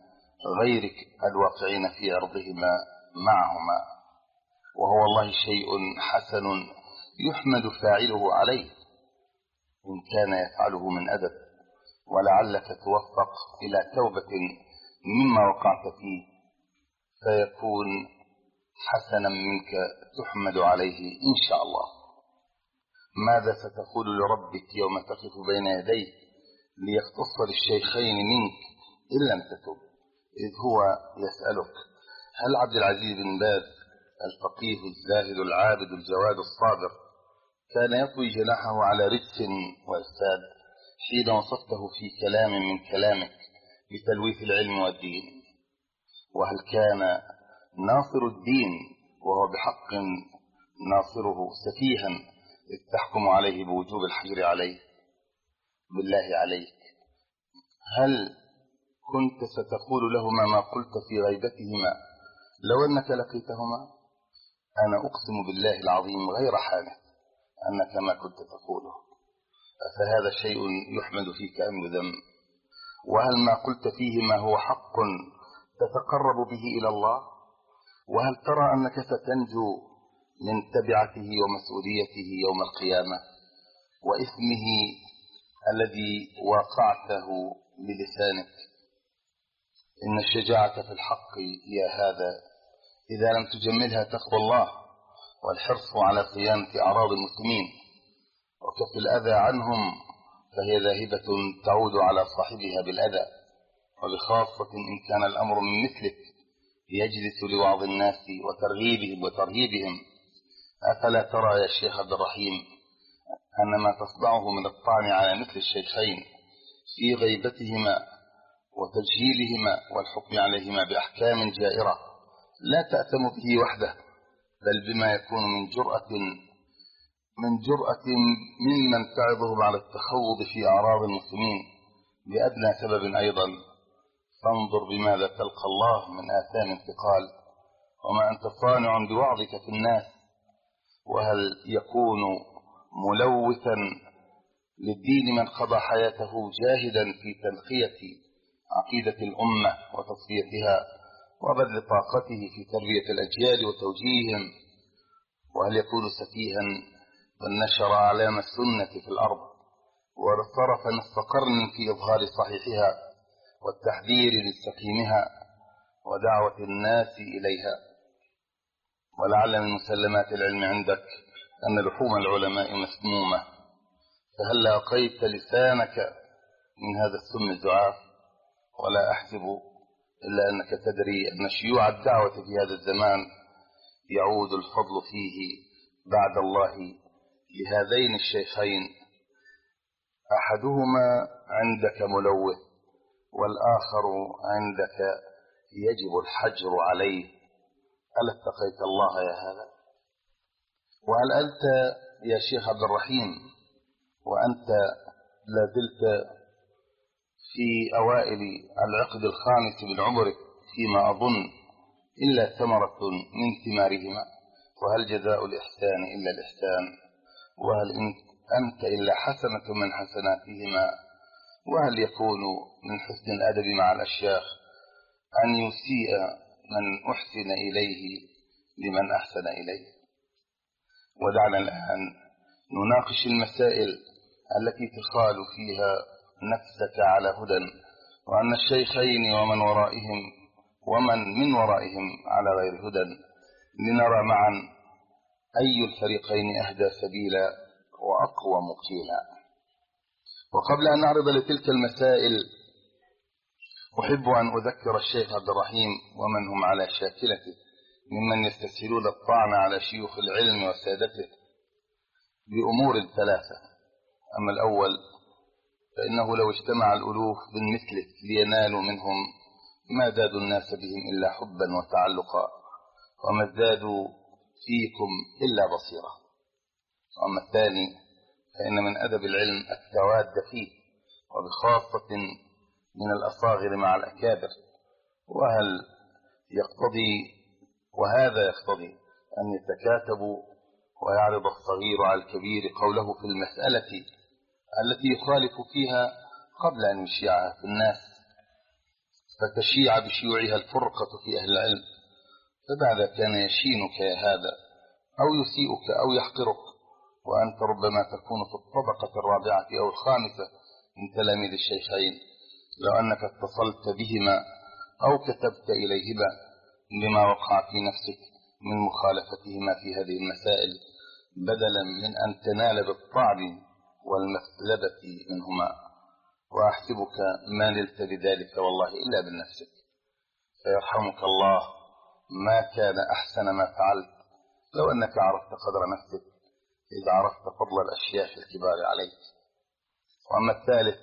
[SPEAKER 7] غيرك الواقعين في عرضهما معهما، وهو والله شيء حسن يحمد فاعله عليه إن كان يفعله من أدب، ولعلك توفق إلى توبة مما وقعت فيه فيكون حسنا منك تحمد عليه إن شاء الله. ماذا ستقول لربك يوم تقف بين يديه ليختص للشيخين منك إن لم تتب، إذ هو يسألك: هل عبد العزيز بن باز الفقيه الزاهد العابد الجواد الصابر كان يطوي جناحه على رجس وإفساد حين وصفته في كلام من كلامك بتلويث العلم والدين؟ وهل كان ناصر الدين وهو بحق ناصره سفيها إذ تحكم عليه بوجوب الحجر عليه؟ بالله عليك، هل كنت ستقول لهما ما قلت في غيبتهما لو أنك لقيتهما؟ أنا أقسم بالله العظيم غير حانث أنك ما كنت تقوله، فهذا شيء يحمد فيك أم يذم؟ وهل ما قلت فيه ما هو حق تتقرب به إلى الله؟ وهل ترى أنك ستنجو من تبعته ومسؤوليته يوم القيامة وإثمه الذي واقعته بلسانك؟ إن الشجاعة في الحق يا هذا إذا لم تجملها تقوى الله والحرص على صيانة أعراض المسلمين وكف الأذى عنهم، فهي ذاهبة تعود على صاحبها بالأذى، وبخاصة إن كان الأمر من مثلك يجلس لوعظ الناس وترغيبهم وترهيبهم. أفلا ترى يا شيخ عبد الرحيم أن ما تصدعه من الطعن على مثل الشيخين في غيبتهما وتجهيلهما والحكم عليهما بأحكام جائرة لا تأثم به وحده، بل بما يكون من جرأة من جرأة ممن تعظهم على التخوض في أعراض المسلمين بأدنى سبب أيضا؟ فانظر بماذا تلقى الله من آثام انتقال، وما أنت صانع بوعظك في الناس. وهل يكون ملوثا للدين من قضى حياته جاهدا في تنقية عقيدة الأمة وتصفيتها وبذل طاقته في تربية الأجيال وتوجيههم؟ وهل يكون سفيها من نشر أعلام السنة في الأرض وصرف نصف قرن في إظهار صحيحها والتحذير لسقيمها ودعوة الناس إليها؟ ولعل من مسلمات العلم عندك أن لحوم العلماء مسمومة، فهل لاقيت لسانك من هذا السم الزعاف؟ ولا أحسب إلا أنك تدري أن شيوع الدعوة في هذا الزمان يعود الفضل فيه بعد الله لهذين الشيخين، أحدهما عندك ملوث والآخر عندك يجب الحجر عليه. ألا اتقيت الله يا هذا؟ وهل أنت يا شيخ عبد الرحيم وأنت لازلت في أوائل العقد الخامس من عمرك فيما أظن إلا ثمرة من ثمارهما؟ وهل جزاء الإحسان إلا الإحسان؟ وهل أنت إلا حسنة من حسناتهما؟ وهل يكون من حسن الأدب مع الأشياخ أن يسيء من أحسن إليه لمن أحسن إليه؟ ودعنا الآن نناقش المسائل التي تخال فيها نفسك على هدى، وأن الشيخين ومن ورائهم ومن من ورائهم على غير هدى، لنرى معا أي الفريقين أهدى سبيلا وأقوى مقيلا. وقبل أن نعرض لتلك المسائل أحب أن أذكر الشيخ عبد الرحيم ومن هم على شاكلته ممن يستسهلون الطعن على شيوخ العلم وسادته بأمور ثلاثة. أما الأول فإنه لو اجتمع الألوف من مثله لينالوا منهم ما زادوا الناس بهم إلا حبا وتعلقا، وما زادوا فيكم إلا بصيرة. وأما الثاني فإن من أدب العلم التواد فيه، وبخاصة من الأصاغر مع الأكابر، وهل يقتضي وهذا يقتضي أن يتكاتبوا ويعرض الصغير على الكبير قوله في المسألة التي يخالف فيها قبل أن يشيعها في الناس فتشيع بشيوعها الفرقة في أهل العلم، فبعد كان يشينك يا هذا أو يسيئك أو يحقرك، وأنت ربما تكون في الطبقة الرابعة أو الخامسة من تلاميذ الشيخين، لو أنك اتصلت بهما أو كتبت إليهما بما وقع في نفسك من مخالفتهما في هذه المسائل بدلا من أن تنال بالطعن والمسلبة منهما. وأحسبك ما نلت بذلك والله إلا بنفسك، فيرحمك الله ما كان أحسن ما فعلت لو أنك عرفت قدر نفسك إذا عرفت فضل الأشياخ الكبار عليك. وأما الثالث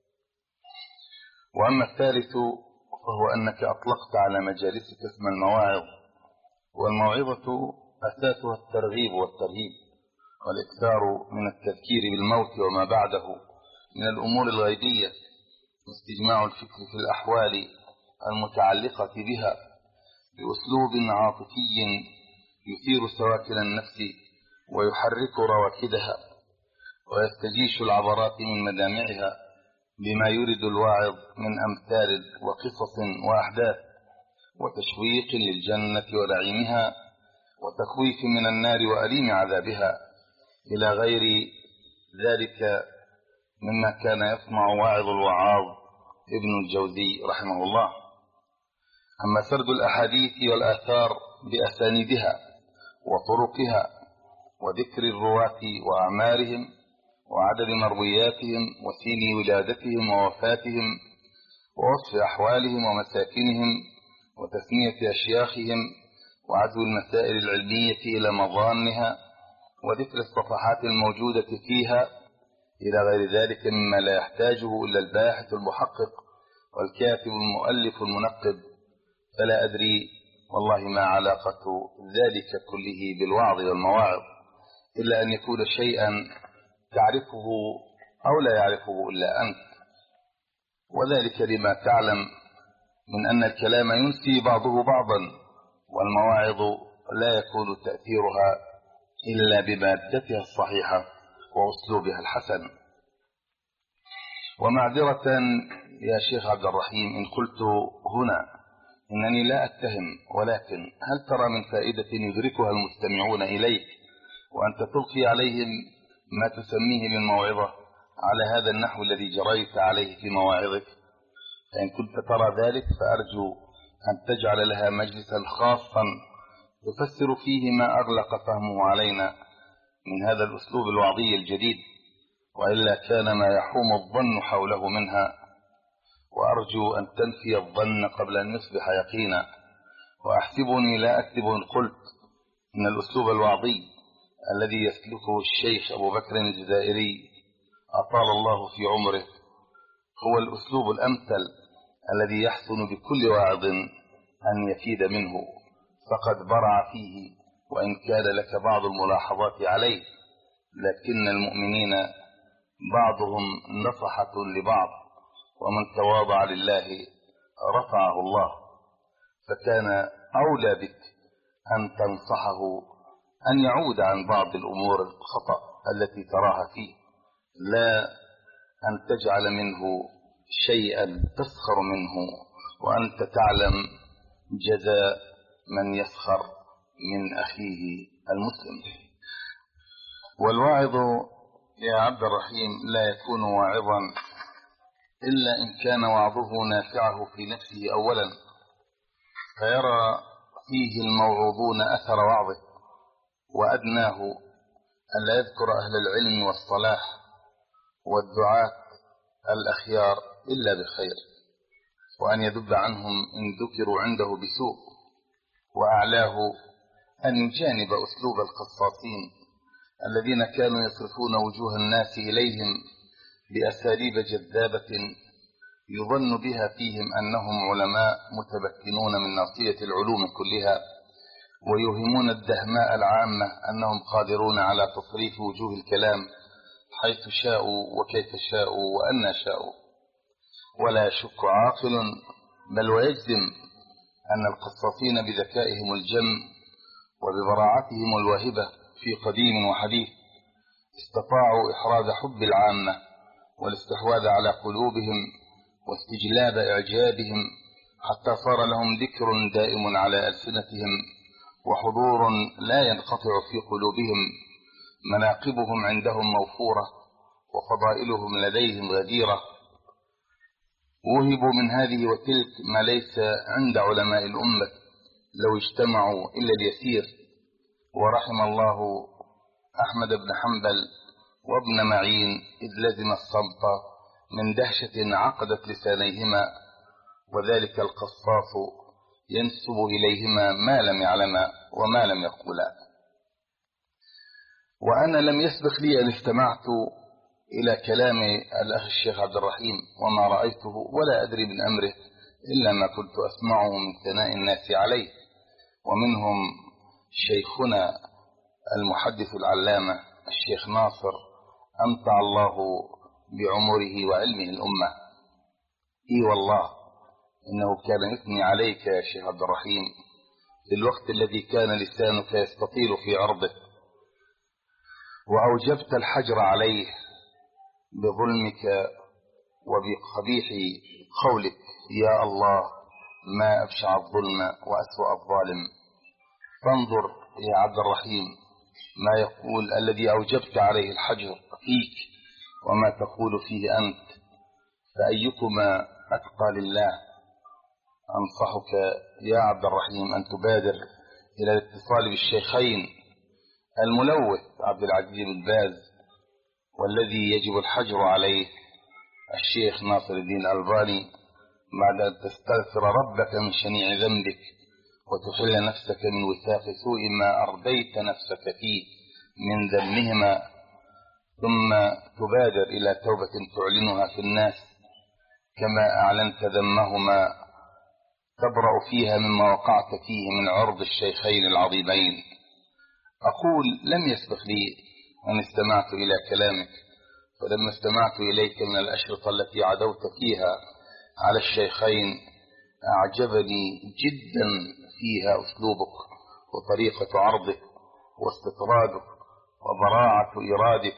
[SPEAKER 7] وأما الثالث فهو أنك أطلقت على مجالسك اسم المواعظ، والموعظة أساسها الترغيب والترهيب والإكثار من التذكير بالموت وما بعده من الأمور الغيبية، واستجماع الفكر في الأحوال المتعلقة بها بأسلوب عاطفي يثير سواكن النفس ويحرك رواكدها ويستجيش العبرات من مدامعها بما يرد الواعظ من أمثال وقصص وأحداث وتشويق للجنة ونعيمها وتخويف من النار وأليم عذابها إلى غير ذلك مما كان يصنع واعظ الوعاظ ابن الجوزي رحمه الله. أما سرد الأحاديث والآثار بأسانيدها وطرقها وذكر الرواة وأعمارهم وعدد مروياتهم وسين ولادتهم ووفاتهم ووصف أحوالهم ومساكنهم وتسمية أشياخهم وعزو المسائل العلمية إلى مظانها وذكر الصفحات الموجودة فيها إلى غير ذلك مما لا يحتاجه إلا الباحث المحقق والكاتب المؤلف المنقب، فلا أدري والله ما علاقة ذلك كله بالوعظ والمواعظ، إلا أن يكون شيئا تعرفه أو لا يعرفه إلا أنت، وذلك لما تعلم من أن الكلام ينسي بعضه بعضا، والمواعظ لا يكون تأثيرها إلا بمادتها الصحيحة وأسلوبها الحسن. ومعذرة يا شيخ عبد الرحيم إن قلت هنا إنني لا أتهم، ولكن هل ترى من فائدة يدركها المستمعون إليك وأنت تلقي عليهم ما تسميه من موعظة على هذا النحو الذي جريت عليه في مواعظك؟ فإن كنت ترى ذلك فأرجو أن تجعل لها مجلسا خاصا تفسر فيه ما أغلق فهمه علينا من هذا الأسلوب الوعظي الجديد، وإلا كان ما يحوم الظن حوله منها، وأرجو أن تنفي الظن قبل أن يصبح يقينا. وأحسبني لا أكذب إن قلت إن الأسلوب الوعظي الذي يسلكه الشيخ أبو بكر الجزائري أطال الله في عمره هو الأسلوب الأمثل الذي يحسن بكل واعظ أن يفيد منه، فقد برع فيه وإن كان لك بعض الملاحظات عليه، لكن المؤمنين بعضهم نصحة لبعض، ومن تواضع لله رفعه الله، فكان أولى بك أن تنصحه أن يعود عن بعض الأمور الخطأ التي تراها فيه، لا أن تجعل منه شيئا تسخر منه وأنت تعلم جزاء من يسخر من أخيه المسلم. والواعظ يا عبد الرحيم لا يكون واعظا إلا إن كان وعظه نافعه في نفسه أولا، فيرى فيه الموعوظون أثر وعظه، وأدناه أن لا يذكر أهل العلم والصلاح والدعاة الأخيار إلا بخير، وأن يذب عنهم إن ذكروا عنده بسوء، وأعلاه أن يجانب أسلوب القصاصين الذين كانوا يصرفون وجوه الناس إليهم بأساليب جذابة يظن بها فيهم أنهم علماء متمكنون من ناصية العلوم كلها، ويوهمون الدهماء العامة أنهم قادرون على تصريف وجوه الكلام حيث شاءوا وكيف شاءوا وأن شاءوا. ولا يشك عاقل بل ويجزم أن القصاصين بذكائهم الجم وببراعتهم الواهبة في قديم وحديث استطاعوا إحراز حب العامة والاستحواذ على قلوبهم واستجلاب إعجابهم، حتى صار لهم ذكر دائم على ألسنتهم وحضور لا ينقطع في قلوبهم، مناقبهم عندهم موفورة وفضائلهم لديهم غديرة. وهبوا من هذه وتلك ما ليس عند علماء الأمة لو اجتمعوا إلا اليسير. ورحم الله أحمد بن حنبل وابن معين إذ لزم الصمت من دهشة عقدت لسانيهما، وذلك القصاص ينسب إليهما ما لم يعلما وما لم يقولا. وأنا لم يسبق لي أن استمعت إلى كلام الأخ الشيخ عبد الرحيم وما رأيته ولا أدري من أمره إلا ما كنت أسمعه من ثناء الناس عليه، ومنهم شيخنا المحدث العلامة الشيخ ناصر أمتع الله بعمره وعلمه الأمة. إي والله إنه كان يثني عليك يا شيخ عبد الرحيم في الوقت الذي كان لسانك يستطيل في عرضه، وأوجبت الحجر عليه بظلمك وبقبيح قولك: يا الله ما أبشع الظلم وأسوأ الظالم. فانظر يا عبد الرحيم ما يقول الذي أوجبت عليه الحجر فيك وما تقول فيه أنت، فأيكما أتقى لله. أنصحك يا عبد الرحيم أن تبادر إلى الاتصال بالشيخين الملوث عبد العزيز بن باز، والذي يجب الحجر عليه الشيخ ناصر الدين الألباني، بعد أن تستغفر ربك من شنيع ذنبك وتحل نفسك من وثاق سوء ما أرديت نفسك فيه من ذمهما، ثم تبادر إلى توبة تعلنها في الناس كما أعلنت ذمهما، تبرأ فيها مما وقعت فيه من عرض الشيخين العظيمين. أقول لم يسبق لي أن استمعت إلى كلامك، فلما استمعت إليك من الأشرطة التي عدوت فيها على الشيخين أعجبني جدا فيها أسلوبك وطريقة عرضك واستطرادك وبراعة إرادك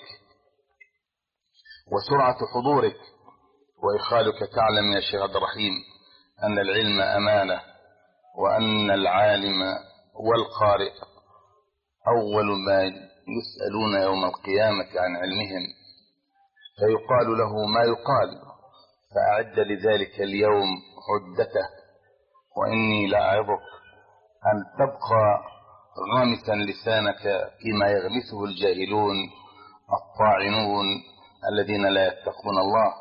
[SPEAKER 7] وسرعة حضورك وإخالك. تعلم يا شيخ عبد الرحيم أن العلم أمانة، وأن العالم والقارئ أول ما يسألون يوم القيامة عن علمهم، فيقال له ما يقال، فأعد لذلك اليوم عدته. وإني لأعظك أن تبقى غامسا لسانك فيما يغمسه الجاهلون الطاعنون الذين لا يتقون الله،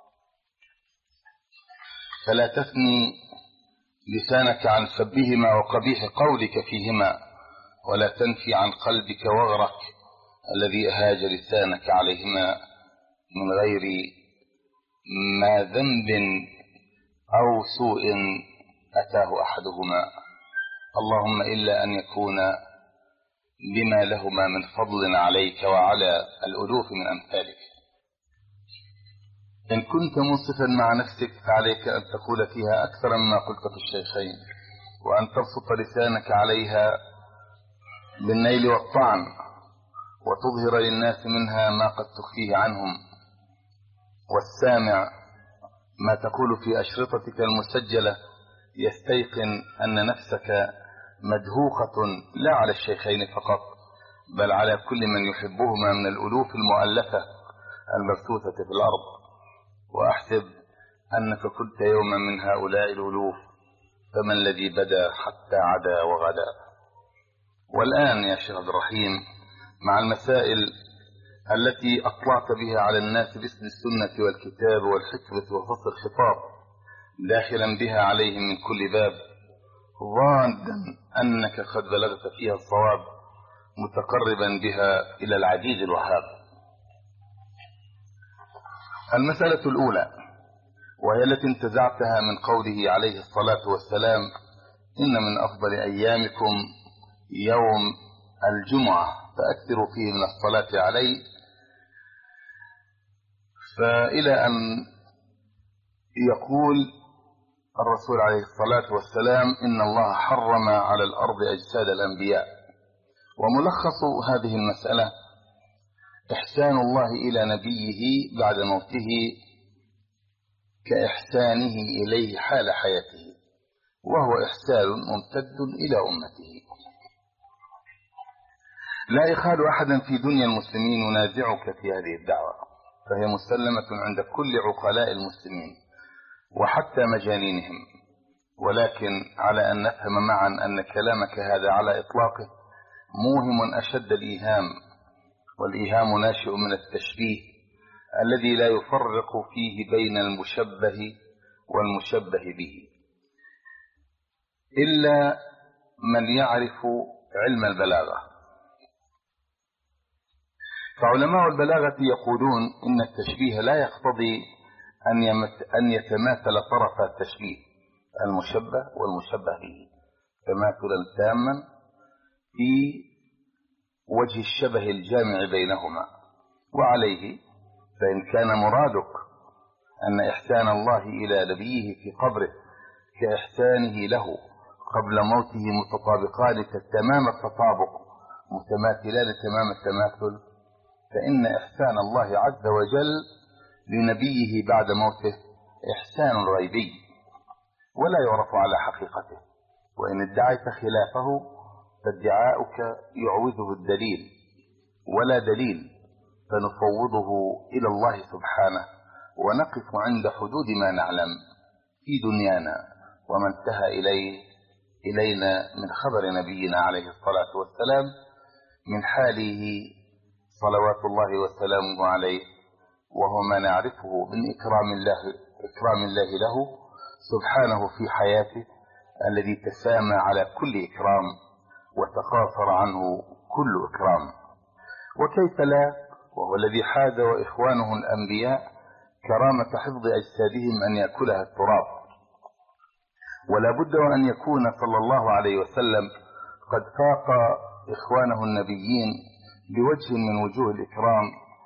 [SPEAKER 7] فلا تثني لسانك عن سبهما وقبيح قولك فيهما، ولا تنفي عن قلبك وغرك الذي أهاج لسانك عليهما من غير ما ذنب أو سوء أتاه أحدهما، اللهم إلا أن يكون بما لهما من فضل عليك وعلى الألوف من أمثالك. إن كنت منصفا مع نفسك فعليك أن تقول فيها أكثر مما قلت في الشيخين، وأن تبسط لسانك عليها بالنيل والطعن، وتظهر للناس منها ما قد تخفيه عنهم، والسامع ما تقول في أشرطتك المسجلة يستيقن أن نفسك مدهوخة لا على الشيخين فقط، بل على كل من يحبهما من الألوف المؤلفة المبثوثة في الأرض. وأحسب أنك كنت يوما من هؤلاء الألوف، فما الذي بدا حتى عدا وغدا. والآن يا شيخ عبد الرحيم مع المسائل التي أطلعت بها على الناس باسم السنة والكتاب والحكمة وفصل الخطاب، داخلا بها عليهم من كل باب، ظانا أنك قد بلغت فيها الصواب، متقربا بها إلى العزيز الوهاب. المسألة الأولى، وهي التي انتزعتها من قوله عليه الصلاة والسلام: إن من أفضل أيامكم يوم الجمعة فأكثروا فيه من الصلاة عليه، فإلى أن يقول الرسول عليه الصلاة والسلام: إن الله حرم على الأرض أجساد الأنبياء. وملخص هذه المسألة إحسان الله إلى نبيه بعد موته كإحسانه إليه حال حياته، وهو إحسان ممتد إلى أمته. لا يخال أحدا في دنيا المسلمين ينازعك في هذه الدعوة، فهي مسلمة عند كل عقلاء المسلمين وحتى مجانينهم، ولكن على أن نفهم معا أن كلامك هذا على إطلاقه موهم أشد الإيهام، والإيهام ناشئ من التشبيه الذي لا يفرق فيه بين المشبه والمشبه به إلا من يعرف علم البلاغة. فعلماء البلاغة يقولون إن التشبيه لا يقتضي أن يتماثل طرف التشبيه المشبه والمشبه به تماثلا تاما في وجه الشبه الجامع بينهما. وعليه فإن كان مرادك أن إحسان الله إلى نبيه في قبره كإحسانه له قبل موته متطابقان تمام التطابق متماثلان تمام التماثل، فإن إحسان الله عز وجل لنبيه بعد موته إحسان غيبي ولا يعرف على حقيقته، وإن ادعيت خلافه فادعاؤك يعوزه الدليل ولا دليل، فنفوضه إلى الله سبحانه ونقف عند حدود ما نعلم في دنيانا وما انتهى إليه إلينا من خبر نبينا عليه الصلاة والسلام من حاله صلوات الله وسلامه عليه، وهو ما نعرفه من إكرام الله, إكرام الله له سبحانه في حياته الذي تسامى على كل إكرام وتقاصر عنه كل إكرام. وكيف لا وهو الذي حاز وإخوانه الأنبياء كرامة حفظ أجسادهم أن يأكلها التراب. ولا بد أن يكون صلى الله عليه وسلم قد فاق إخوانه النبيين بوجه من وجوه الإكرام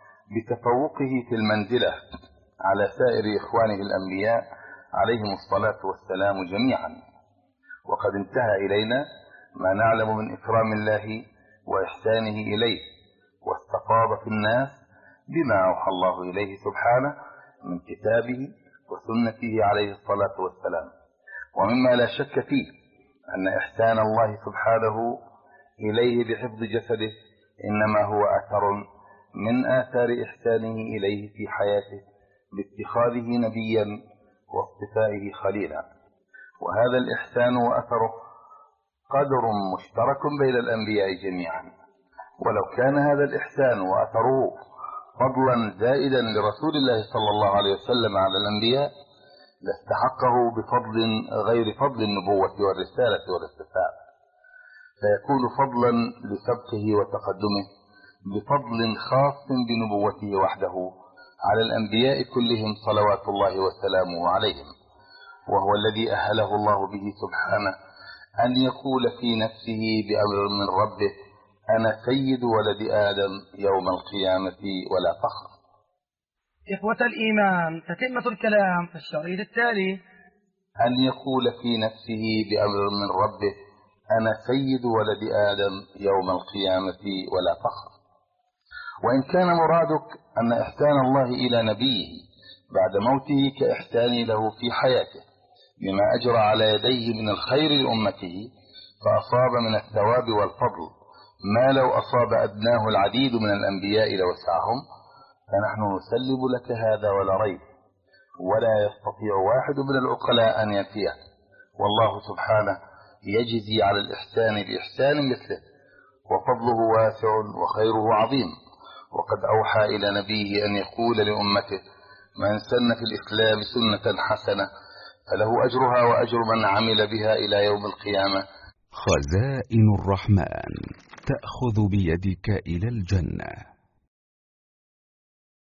[SPEAKER 7] بتفوقه في المنزلة على سائر إخوانه الأنبياء عليهم الصلاة والسلام جميعا. وقد انتهى إلينا ما نعلم من إكرام الله وإحسانه إليه واستفاض في الناس بما أوحى الله إليه سبحانه من كتابه وسنته عليه الصلاة والسلام. ومما لا شك فيه أن إحسان الله سبحانه إليه بحفظ جسده إنما هو أثر من آثار إحسانه إليه في حياته باتخاذه نبيا واصطفائه خليلا. وهذا الإحسان وأثره قدر مشترك بين الأنبياء جميعا، ولو كان هذا الإحسان وأثره فضلا زائدا لرسول الله صلى الله عليه وسلم على الأنبياء لاستحقه بفضل غير فضل النبوة والرسالة والاصطفاء، فيكون فضلا لسبقه وتقدمه بفضل خاص بنبوته وحده على الأنبياء كلهم صلوات الله وسلامه عليهم. وهو الذي أهله الله به سبحانه أن يقول في نفسه بأمر من ربه أنا سيد ولد آدم يوم القيامة ولا فخر.
[SPEAKER 6] إخوة الإيمان، تتمة الكلام في الشريط التالي.
[SPEAKER 7] أن يقول في نفسه بأمر من ربه أنا سيد ولد آدم يوم القيامة ولا فخر. وإن كان مرادك أن إحسان الله إلى نبيه بعد موته كإحسان له في حياته بما أجرى على يديه من الخير لأمته فأصاب من الثواب والفضل ما لو أصاب أدناه العديد من الأنبياء لوسعهم، فنحن نسلم لك هذا ولا ريب، ولا يستطيع واحد من العقلاء أن ينفيه. والله سبحانه يجزي على الإحسان بإحسان مثله، وفضله واسع وخيره عظيم. وقد أوحى إلى نبيه أن يقول لأمته من سن في الإسلام سنة حسنة فله أجرها وأجر من عمل بها إلى يوم القيامة.
[SPEAKER 8] خزائن الرحمن تأخذ بيدك إلى الجنة.